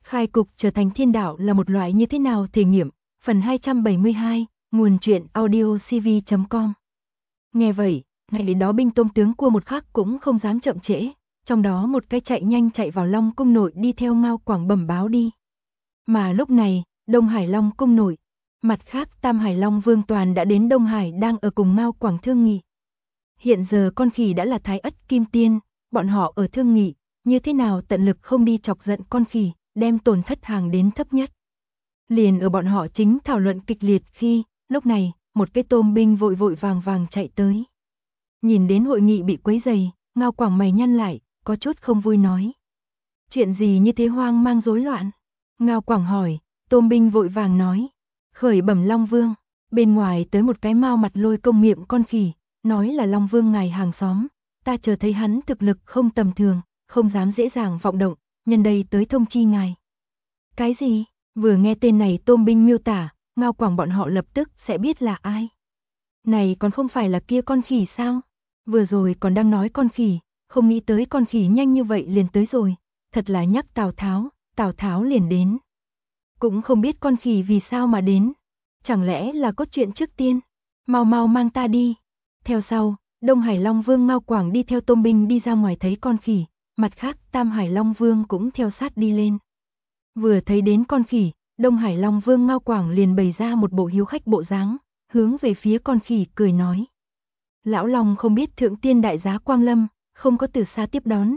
Khai cục trở thành thiên đạo là một loại như thế nào thể nghiệm, phần 272, nguồn truyện audio cv.com. Nghe vậy, ngày đó binh tôm tướng cua một khắc cũng không dám chậm trễ, trong đó một cái chạy nhanh chạy vào Long cung nội đi theo Ngao Quảng bẩm báo đi. Mà lúc này, Đông Hải Long cung nội, mặt khác Tam Hải Long Vương Toàn đã đến Đông Hải đang ở cùng Ngao Quảng thương nghị. Hiện giờ con khỉ đã là Thái Ất Kim Tiên, bọn họ ở thương nghị, như thế nào tận lực không đi chọc giận con khỉ, đem tổn thất hàng đến thấp nhất. Liền ở bọn họ chính thảo luận kịch liệt khi, lúc này, một cái tôm binh vội vội vàng vàng chạy tới. Nhìn đến hội nghị bị quấy rầy, Ngao Quảng mày nhăn lại, có chút không vui nói. Chuyện gì như thế hoang mang rối loạn? Ngao Quảng hỏi, tôm binh vội vàng nói. Khởi bẩm Long Vương, bên ngoài tới một cái mau mặt lôi công miệng con khỉ, nói là Long Vương ngài hàng xóm, ta chờ thấy hắn thực lực không tầm thường, không dám dễ dàng vọng động, nhân đây tới thông chi ngài. Cái gì? Vừa nghe tên này tôm binh miêu tả, Ngao Quảng bọn họ lập tức sẽ biết là ai. Này còn không phải là kia con khỉ sao? Vừa rồi còn đang nói con khỉ, không nghĩ tới con khỉ nhanh như vậy liền tới rồi, thật là nhắc Tào Tháo liền đến. Cũng không biết con khỉ vì sao mà đến, chẳng lẽ là có chuyện trước tiên, mau mau mang ta đi. Theo sau, Đông Hải Long Vương Ngao Quảng đi theo tôm binh đi ra ngoài thấy con khỉ, mặt khác Tam Hải Long Vương cũng theo sát đi lên. Vừa thấy đến con khỉ, Đông Hải Long Vương Ngao Quảng liền bày ra một bộ hiếu khách bộ dáng, hướng về phía con khỉ cười nói. Lão Long không biết thượng tiên đại giá quang lâm, không có từ xa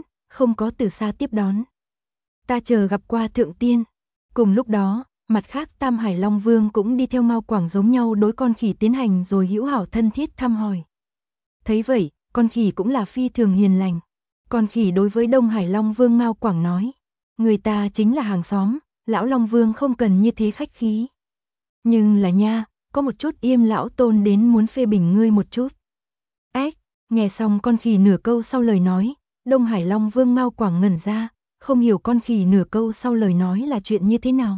tiếp đón. Ta chờ gặp qua thượng tiên. Cùng lúc đó, mặt khác Tam Hải Long Vương cũng đi theo Ngao Quảng giống nhau đối con khỉ tiến hành rồi hữu hảo thân thiết thăm hỏi. Thấy vậy, con khỉ cũng là phi thường hiền lành. Con khỉ đối với Đông Hải Long Vương Ngao Quảng nói, người ta chính là hàng xóm, lão Long Vương không cần như thế khách khí. Nhưng là nha, có một chút Yêm lão tôn đến muốn phê bình ngươi một chút. Nghe xong con khỉ nửa câu sau lời nói, Đông Hải Long Vương Ngao Quảng ngẩn ra, không hiểu con khỉ nửa câu sau lời nói là chuyện như thế nào.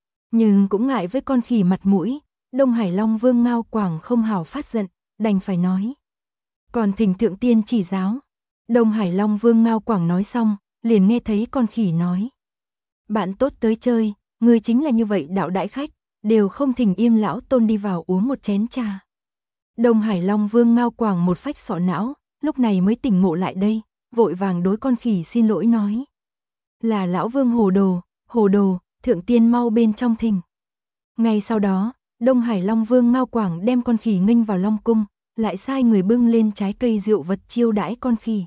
Nhưng cũng ngại với con khỉ mặt mũi, Đông Hải Long Vương Ngao Quảng không hảo phát giận, đành phải nói. Còn thỉnh thượng tiên chỉ giáo. Đông Hải Long Vương Ngao Quảng nói xong, liền nghe thấy con khỉ nói. Bạn tốt tới chơi, người chính là như vậy đạo đãi khách, đều không thỉnh Yêm lão tôn đi vào uống một chén trà. Đông Hải Long Vương Ngao Quảng một phách sọ não, lúc này mới tỉnh ngộ lại đây, vội vàng đối con khỉ xin lỗi nói. Là lão Vương hồ đồ, thượng tiên mau bên trong thỉnh. Ngay sau đó, Đông Hải Long Vương Ngao Quảng đem con khỉ nghênh vào Long cung, lại sai người bưng lên trái cây rượu vật chiêu đãi con khỉ.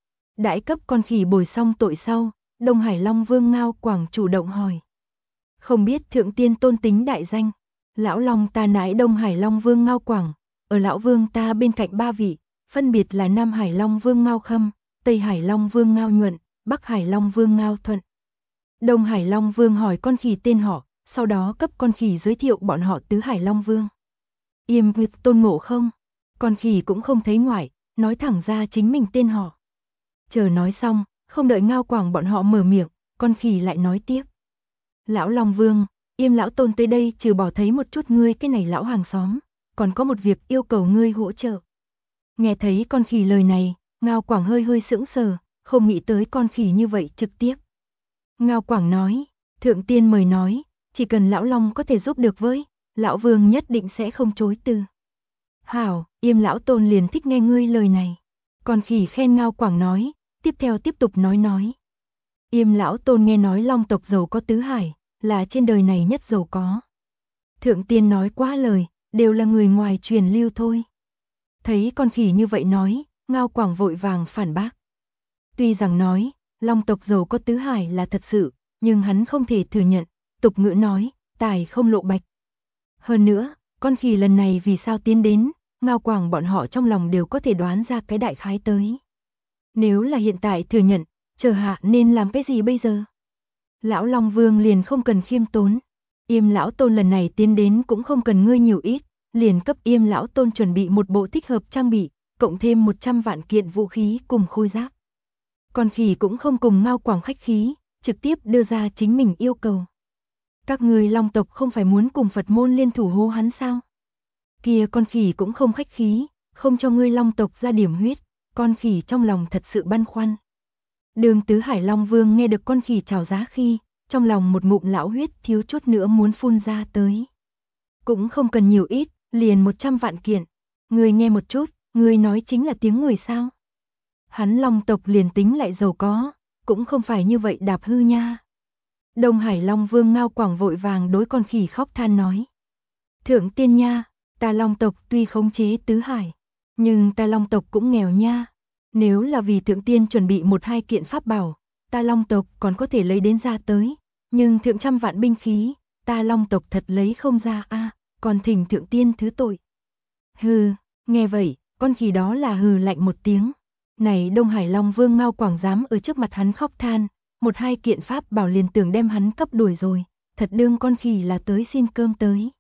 Đãi cấp con khỉ bồi xong tội sau, Đông Hải Long Vương Ngao Quảng chủ động hỏi. Không biết thượng tiên tôn tính đại danh, lão Long ta nãi Đông Hải Long Vương Ngao Quảng, ở lão Vương ta bên cạnh ba vị, phân biệt là Nam Hải Long Vương Ngao Khâm, Tây Hải Long Vương Ngao Nhuận, Bắc Hải Long Vương Ngao Thuận. Đông Hải Long Vương hỏi con khỉ tên họ, sau đó cấp con khỉ giới thiệu bọn họ Tứ Hải Long Vương. Yêm Nguyệt tôn ngộ không? Con khỉ cũng không thấy ngoại, nói thẳng ra chính mình tên họ. Chờ nói xong, không đợi Ngao Quảng bọn họ mở miệng, con khỉ lại nói tiếp. Lão Long Vương, Yêm lão tôn tới đây trừ bỏ thấy một chút ngươi cái này lão hàng xóm, còn có một việc yêu cầu ngươi hỗ trợ. Nghe thấy con khỉ lời này, Ngao Quảng hơi hơi sững sờ, không nghĩ tới con khỉ như vậy trực tiếp. Ngao Quảng nói, thượng tiên mời nói, chỉ cần lão Long có thể giúp được với, lão Vương nhất định sẽ không chối từ. Hảo, Yêm lão tôn liền thích nghe ngươi lời này. Con khỉ khen Ngao Quảng nói, tiếp theo tiếp tục nói. Yêm lão tôn nghe nói Long tộc giàu có tứ hải, là trên đời này nhất giàu có. Thượng tiên nói quá lời, đều là người ngoài truyền lưu thôi. Thấy con khỉ như vậy nói, Ngao Quảng vội vàng phản bác. Tuy rằng nói, Long tộc giàu có tứ hải là thật sự, nhưng hắn không thể thừa nhận, tục ngữ nói, tài không lộ bạch. Hơn nữa, con khỉ lần này vì sao tiến đến, Ngao Quảng bọn họ trong lòng đều có thể đoán ra cái đại khái tới. Nếu là hiện tại thừa nhận, chờ hạ nên làm cái gì bây giờ? Lão Long Vương liền không cần khiêm tốn. Yêm lão tôn lần này tiến đến cũng không cần ngươi nhiều ít, liền cấp Yêm lão tôn chuẩn bị một bộ thích hợp trang bị, cộng thêm 100 vạn kiện vũ khí cùng khôi giáp. Con khỉ cũng không cùng Ngao Quảng khách khí, trực tiếp đưa ra chính mình yêu cầu. Các ngươi Long tộc không phải muốn cùng Phật môn liên thủ hô hắn sao? Kia con khỉ cũng không khách khí, không cho ngươi Long tộc ra điểm huyết, con khỉ trong lòng thật sự băn khoăn. Đường Tứ Hải Long Vương nghe được con khỉ chào giá khi, trong lòng một ngụm lão huyết thiếu chút nữa muốn phun ra tới. Cũng không cần nhiều ít, liền 100 vạn kiện. Ngươi nghe một chút, ngươi nói chính là tiếng người sao? Hắn Long tộc liền tính lại giàu có, cũng không phải như vậy đạp hư nha. Đông Hải Long Vương Ngao Quảng vội vàng đối con khỉ khóc than nói. Thượng tiên nha, ta Long tộc tuy khống chế tứ hải, nhưng ta Long tộc cũng nghèo nha. Nếu là vì thượng tiên chuẩn bị 1-2 kiện pháp bảo, ta Long tộc còn có thể lấy đến ra tới. Nhưng thượng trăm vạn binh khí, ta Long tộc thật lấy không ra a, còn thỉnh thượng tiên thứ tội. Hừ, nghe vậy, con khỉ đó là hừ lạnh một tiếng. Này Đông Hải Long Vương Ngao Quảng dám ở trước mặt hắn khóc than, 1-2 kiện pháp bảo liền tưởng đem hắn cấp đuổi rồi, thật đương con khỉ là tới xin cơm tới.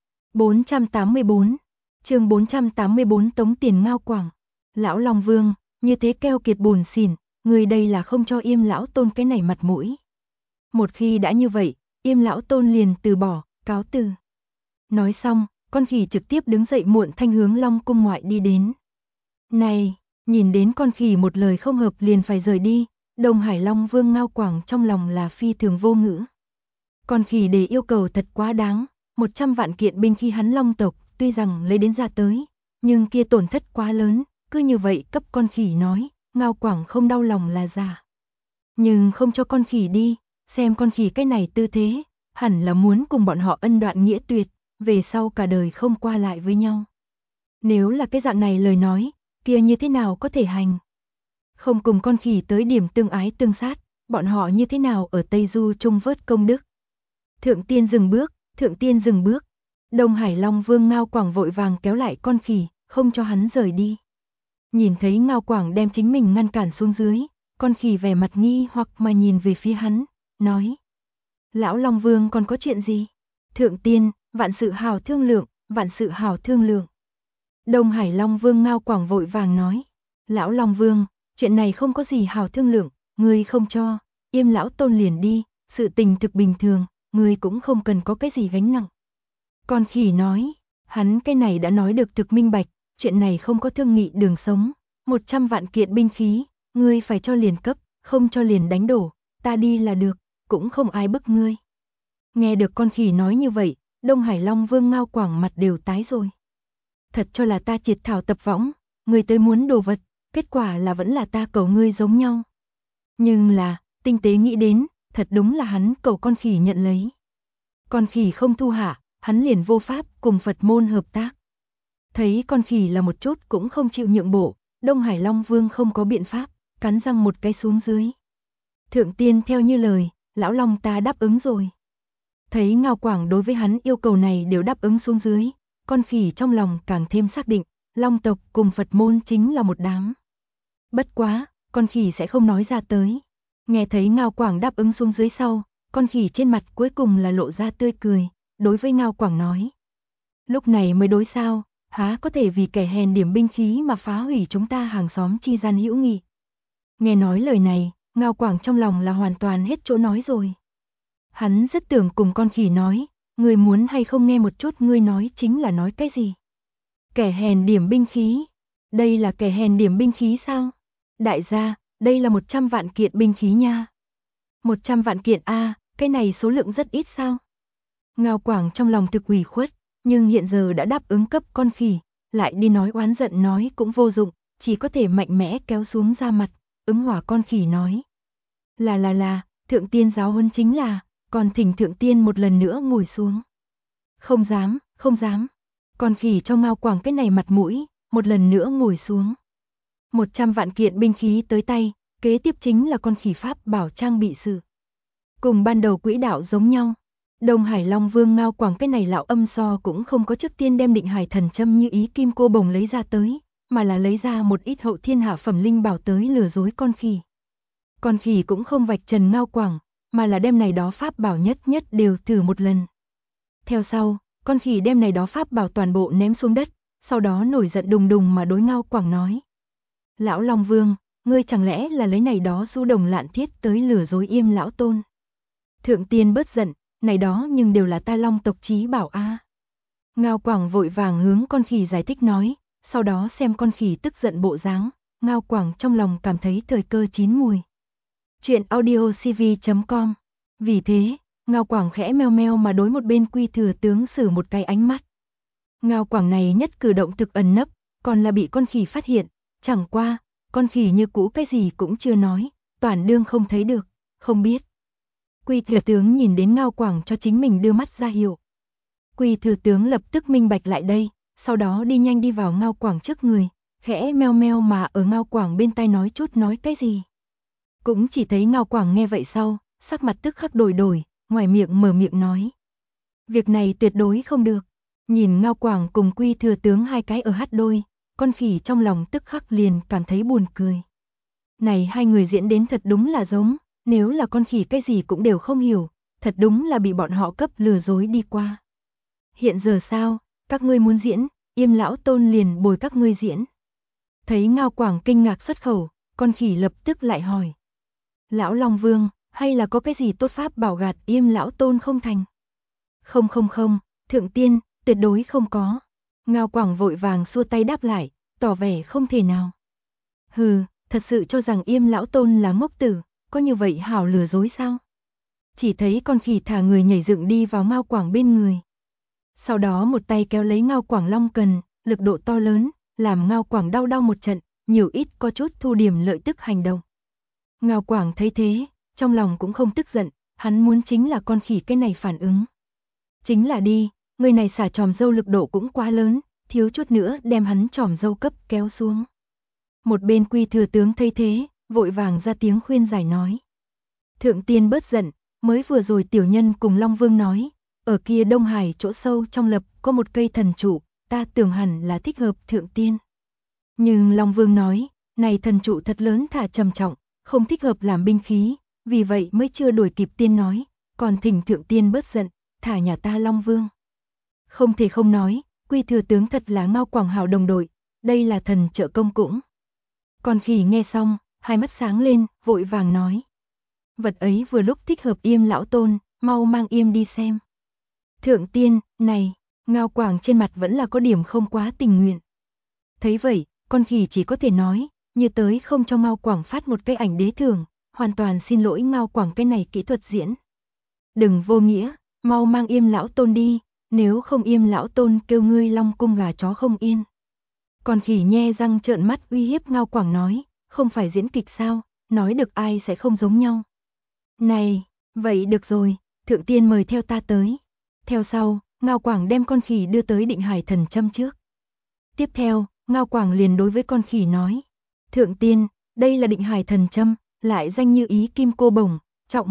484, chương 484 tống tiền Ngao Quảng. Lão Long Vương, như thế keo kiệt buồn xỉn, người đây là không cho Yêm lão tôn cái này mặt mũi. Một khi đã như vậy, Yêm lão tôn liền từ bỏ, cáo từ. Nói xong, con khỉ trực tiếp đứng dậy muộn thanh hướng Long cung ngoại đi đến. Này, nhìn đến con khỉ một lời không hợp liền phải rời đi, Đông Hải Long Vương Ngao Quảng trong lòng là phi thường vô ngữ. Con khỉ để yêu cầu thật quá đáng, 100 vạn kiện binh khí hắn Long tộc, tuy rằng lấy đến ra tới, nhưng kia tổn thất quá lớn, cứ như vậy cấp con khỉ nói, Ngao Quảng không đau lòng là giả. Nhưng không cho con khỉ đi, xem con khỉ cái này tư thế, hẳn là muốn cùng bọn họ ân đoạn nghĩa tuyệt, về sau cả đời không qua lại với nhau. Nếu là cái dạng này lời nói, kia như thế nào có thể hành? Không cùng con khỉ tới điểm tương ái tương sát, bọn họ như thế nào ở Tây Du chung vớt công đức? Thượng tiên dừng bước, thượng tiên dừng bước. Đông Hải Long Vương Ngao Quảng vội vàng kéo lại con khỉ, không cho hắn rời đi. Nhìn thấy Ngao Quảng đem chính mình ngăn cản xuống dưới, con khỉ vẻ mặt nghi hoặc mà nhìn về phía hắn, nói. Lão Long Vương còn có chuyện gì? Thượng tiên, vạn sự hảo thương lượng, vạn sự hảo thương lượng. Đông Hải Long Vương Ngao Quảng vội vàng nói. Lão Long Vương, chuyện này không có gì hảo thương lượng, ngươi không cho, Yêm lão tôn liền đi, sự tình thực bình thường, ngươi cũng không cần có cái gì gánh nặng. Con khỉ nói, hắn cái này đã nói được thực minh bạch, chuyện này không có thương nghị đường sống, 100 vạn kiện binh khí, ngươi phải cho liền cấp, không cho liền đánh đổ, ta đi là được, cũng không ai bức ngươi. Nghe được con khỉ nói như vậy, Đông Hải Long Vương Ngao Quảng mặt đều tái rồi. Thật cho là ta triệt thảo tập võng, ngươi tới muốn đồ vật, kết quả là vẫn là ta cầu ngươi giống nhau. Nhưng là, tinh tế nghĩ đến, thật đúng là hắn cầu con khỉ nhận lấy. Con khỉ không thu hạ, hắn liền vô pháp cùng Phật môn hợp tác. Thấy con khỉ là một chút cũng không chịu nhượng bộ, Đông Hải Long Vương không có biện pháp, cắn răng một cái xuống dưới. Thượng tiên theo như lời, lão Long ta đáp ứng rồi. Thấy Ngao Quảng đối với hắn yêu cầu này đều đáp ứng xuống dưới, con khỉ trong lòng càng thêm xác định, Long tộc cùng Phật môn chính là một đám. Bất quá, con khỉ sẽ không nói ra tới. Nghe thấy Ngao Quảng đáp ứng xuống dưới sau, con khỉ trên mặt cuối cùng là lộ ra tươi cười, đối với Ngao Quảng nói. Lúc này mới đối sao, há có thể vì kẻ hèn điểm binh khí mà phá hủy chúng ta hàng xóm chi gian hữu nghị. Nghe nói lời này, Ngao Quảng trong lòng là hoàn toàn hết chỗ nói rồi. Hắn rất tưởng cùng con khỉ nói, ngươi muốn hay không nghe một chút ngươi nói chính là nói cái gì. Kẻ hèn điểm binh khí, đây là kẻ hèn điểm binh khí sao? Đại gia, đây là 100 vạn kiện binh khí nha. 100 vạn kiện a, cái này số lượng rất ít sao? Ngao Quảng trong lòng thực ủy khuất, nhưng hiện giờ đã đáp ứng cấp con khỉ, lại đi nói oán giận nói cũng vô dụng, chỉ có thể mạnh mẽ kéo xuống ra mặt, ứng hòa con khỉ nói. Là, thượng tiên giáo huấn chính là, còn thỉnh thượng tiên một lần nữa ngồi xuống. Không dám, không dám. Con khỉ cho Ngao Quảng cái này mặt mũi, một lần nữa ngồi xuống. 100 vạn kiện binh khí tới tay, kế tiếp chính là con khỉ pháp bảo trang bị sự. Cùng ban đầu quỹ đạo giống nhau. Đông Hải Long Vương Ngao Quảng cái này lão âm so cũng không có trước tiên đem Định Hải thần châm như ý kim cô bồng lấy ra tới, mà là lấy ra một ít hậu thiên hạ phẩm linh bảo tới lừa dối con khỉ. Con khỉ cũng không vạch trần Ngao Quảng, mà là đem này đó pháp bảo nhất đều thử một lần. Theo sau, con khỉ đem này đó pháp bảo toàn bộ ném xuống đất, sau đó nổi giận đùng đùng mà đối Ngao Quảng nói. Lão Long Vương, ngươi chẳng lẽ là lấy này đó du đồng lạn thiết tới lừa dối Yêm lão tôn? Thượng tiên bớt giận, này đó nhưng đều là ta Long tộc chí bảo a. Ngao Quảng vội vàng hướng con khỉ giải thích nói, sau đó xem con khỉ tức giận bộ dáng, Ngao Quảng trong lòng cảm thấy thời cơ chín mùi. Chuyện audiocv.com Vì thế, Ngao Quảng khẽ meo meo mà đối một bên Quy Thừa tướng sử một cái ánh mắt. Ngao Quảng này nhất cử động thực ẩn nấp, còn là bị con khỉ phát hiện, chẳng qua, con khỉ như cũ cái gì cũng chưa nói, toàn đương không thấy được, không biết. Quy Thừa tướng nhìn đến Ngao Quảng cho chính mình đưa mắt ra hiệu. Quy Thừa tướng lập tức minh bạch lại đây, sau đó đi nhanh đi vào Ngao Quảng trước người, khẽ meo meo mà ở Ngao Quảng bên tai nói chút nói cái gì. Cũng chỉ thấy Ngao Quảng nghe vậy sau, sắc mặt tức khắc đổi, ngoài miệng mở miệng nói. Việc này tuyệt đối không được. Nhìn Ngao Quảng cùng Quy Thừa tướng hai cái ở hát đôi, con khỉ trong lòng tức khắc liền cảm thấy buồn cười. Này hai người diễn đến thật đúng là giống, nếu là con khỉ cái gì cũng đều không hiểu, thật đúng là bị bọn họ cấp lừa dối đi qua. Hiện giờ sao, các ngươi muốn diễn, Yêm lão tôn liền bồi các ngươi diễn. Thấy Ngao Quảng kinh ngạc xuất khẩu, con khỉ lập tức lại hỏi. Lão Long Vương, hay là có cái gì tốt pháp bảo gạt Yêm lão tôn không thành? Không, thượng tiên, tuyệt đối không có. Ngao Quảng vội vàng xua tay đáp lại, tỏ vẻ không thể nào. Hừ, thật sự cho rằng Yêm lão tôn là ngốc tử, có như vậy hảo lừa dối sao? Chỉ thấy con khỉ thả người nhảy dựng đi vào Ngao Quảng bên người. Sau đó một tay kéo lấy Ngao Quảng long cần, lực độ to lớn, làm Ngao Quảng đau một trận, nhiều ít có chút thu điểm lợi tức hành động. Ngao Quảng thấy thế, trong lòng cũng không tức giận, hắn muốn chính là con khỉ cái này phản ứng. Chính là đi, người này xả tròm dâu lực độ cũng quá lớn, thiếu chút nữa đem hắn tròm dâu cấp kéo xuống. Một bên Quy Thừa tướng thấy thế, vội vàng ra tiếng khuyên giải nói. Thượng tiên bớt giận, mới vừa rồi tiểu nhân cùng Long Vương nói, ở kia Đông Hải chỗ sâu trong lập có một cây thần trụ, ta tưởng hẳn là thích hợp thượng tiên. Nhưng Long Vương nói, này thần trụ thật lớn thả trầm trọng, không thích hợp làm binh khí, vì vậy mới chưa đuổi kịp tiên nói, còn thỉnh thượng tiên bớt giận, thả nhà ta Long Vương. Không thể không nói, Quy Thừa tướng thật là Ngao Quảng hảo đồng đội, đây là thần trợ công cũng. Con khỉ nghe xong, hai mắt sáng lên, vội vàng nói. Vật ấy vừa lúc thích hợp Yêm lão tôn, mau mang Yêm đi xem. Thượng tiên, này, Ngao Quảng trên mặt vẫn là có điểm không quá tình nguyện. Thấy vậy, con khỉ chỉ có thể nói, như tới không cho Ngao Quảng phát một cái ảnh đế thưởng, hoàn toàn xin lỗi Ngao Quảng cái này kỹ thuật diễn. Đừng vô nghĩa, mau mang Yêm lão tôn đi, nếu không Yêm lão tôn kêu ngươi Long cung gà chó không yên. Con khỉ nhe răng trợn mắt uy hiếp Ngao Quảng nói, không phải diễn kịch sao, nói được ai sẽ không giống nhau. Này, vậy được rồi, thượng tiên mời theo ta tới. Theo sau, Ngao Quảng đem con khỉ đưa tới Định Hải thần châm trước. Tiếp theo, Ngao Quảng liền đối với con khỉ nói, thượng tiên, đây là Định Hải thần châm, lại danh như ý kim cô bổng, trọng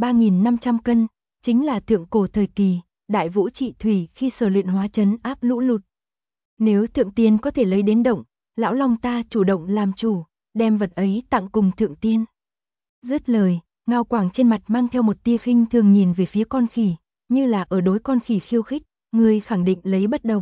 1.3500 cân, chính là thượng cổ thời kỳ, đại vũ trị thủy khi sở luyện hóa trấn áp lũ lụt. Nếu thượng tiên có thể lấy đến động, lão Long ta chủ động làm chủ, đem vật ấy tặng cùng thượng tiên. Dứt lời, Ngao Quảng trên mặt mang theo một tia khinh thường nhìn về phía con khỉ, như là ở đối con khỉ khiêu khích, người khẳng định lấy bất đồng.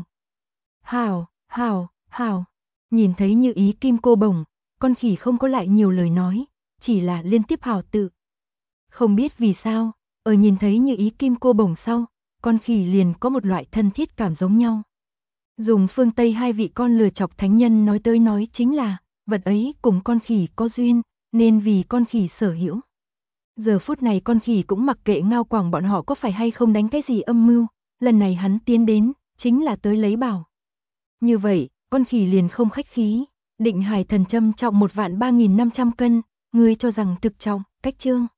Hào, nhìn thấy như ý kim cô bổng, con khỉ không có lại nhiều lời nói, chỉ là liên tiếp hào tự. Không biết vì sao, ở nhìn thấy như ý kim cô bổng sau, con khỉ liền có một loại thân thiết cảm giống nhau. Dùng phương Tây hai vị con lừa chọc thánh nhân nói tới nói chính là, vật ấy cùng con khỉ có duyên, nên vì con khỉ sở hữu. Giờ phút này con khỉ cũng mặc kệ Ngao Quảng bọn họ có phải hay không đánh cái gì âm mưu, lần này hắn tiến đến, chính là tới lấy bảo. Như vậy, con khỉ liền không khách khí, Định Hải thần châm trọng 1.3500 cân, ngươi cho rằng thực trọng, cách trương.